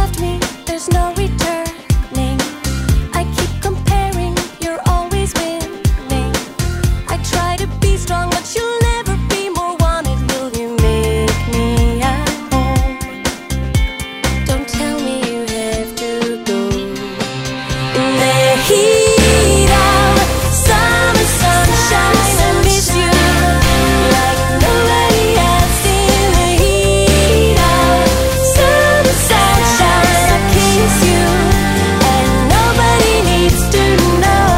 left me, there's no returning. I keep comparing, you're always winning. I try to be strong, but you'll never be more wanted. Will you make me at home? Don't tell me you have to go. In the heat of summer sunshine, I miss you like nobody else. In the heat of summer sunshine, I kiss you and nobody needs to know.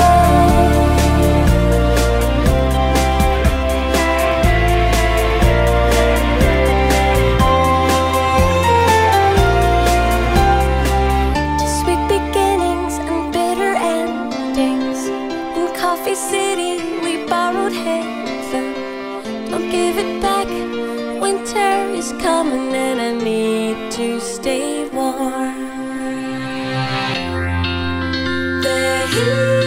To sweet beginnings and bitter endings. In Coffee City, we borrowed heaven. Don't give it back. Winter is coming and I need to stay warm. The heat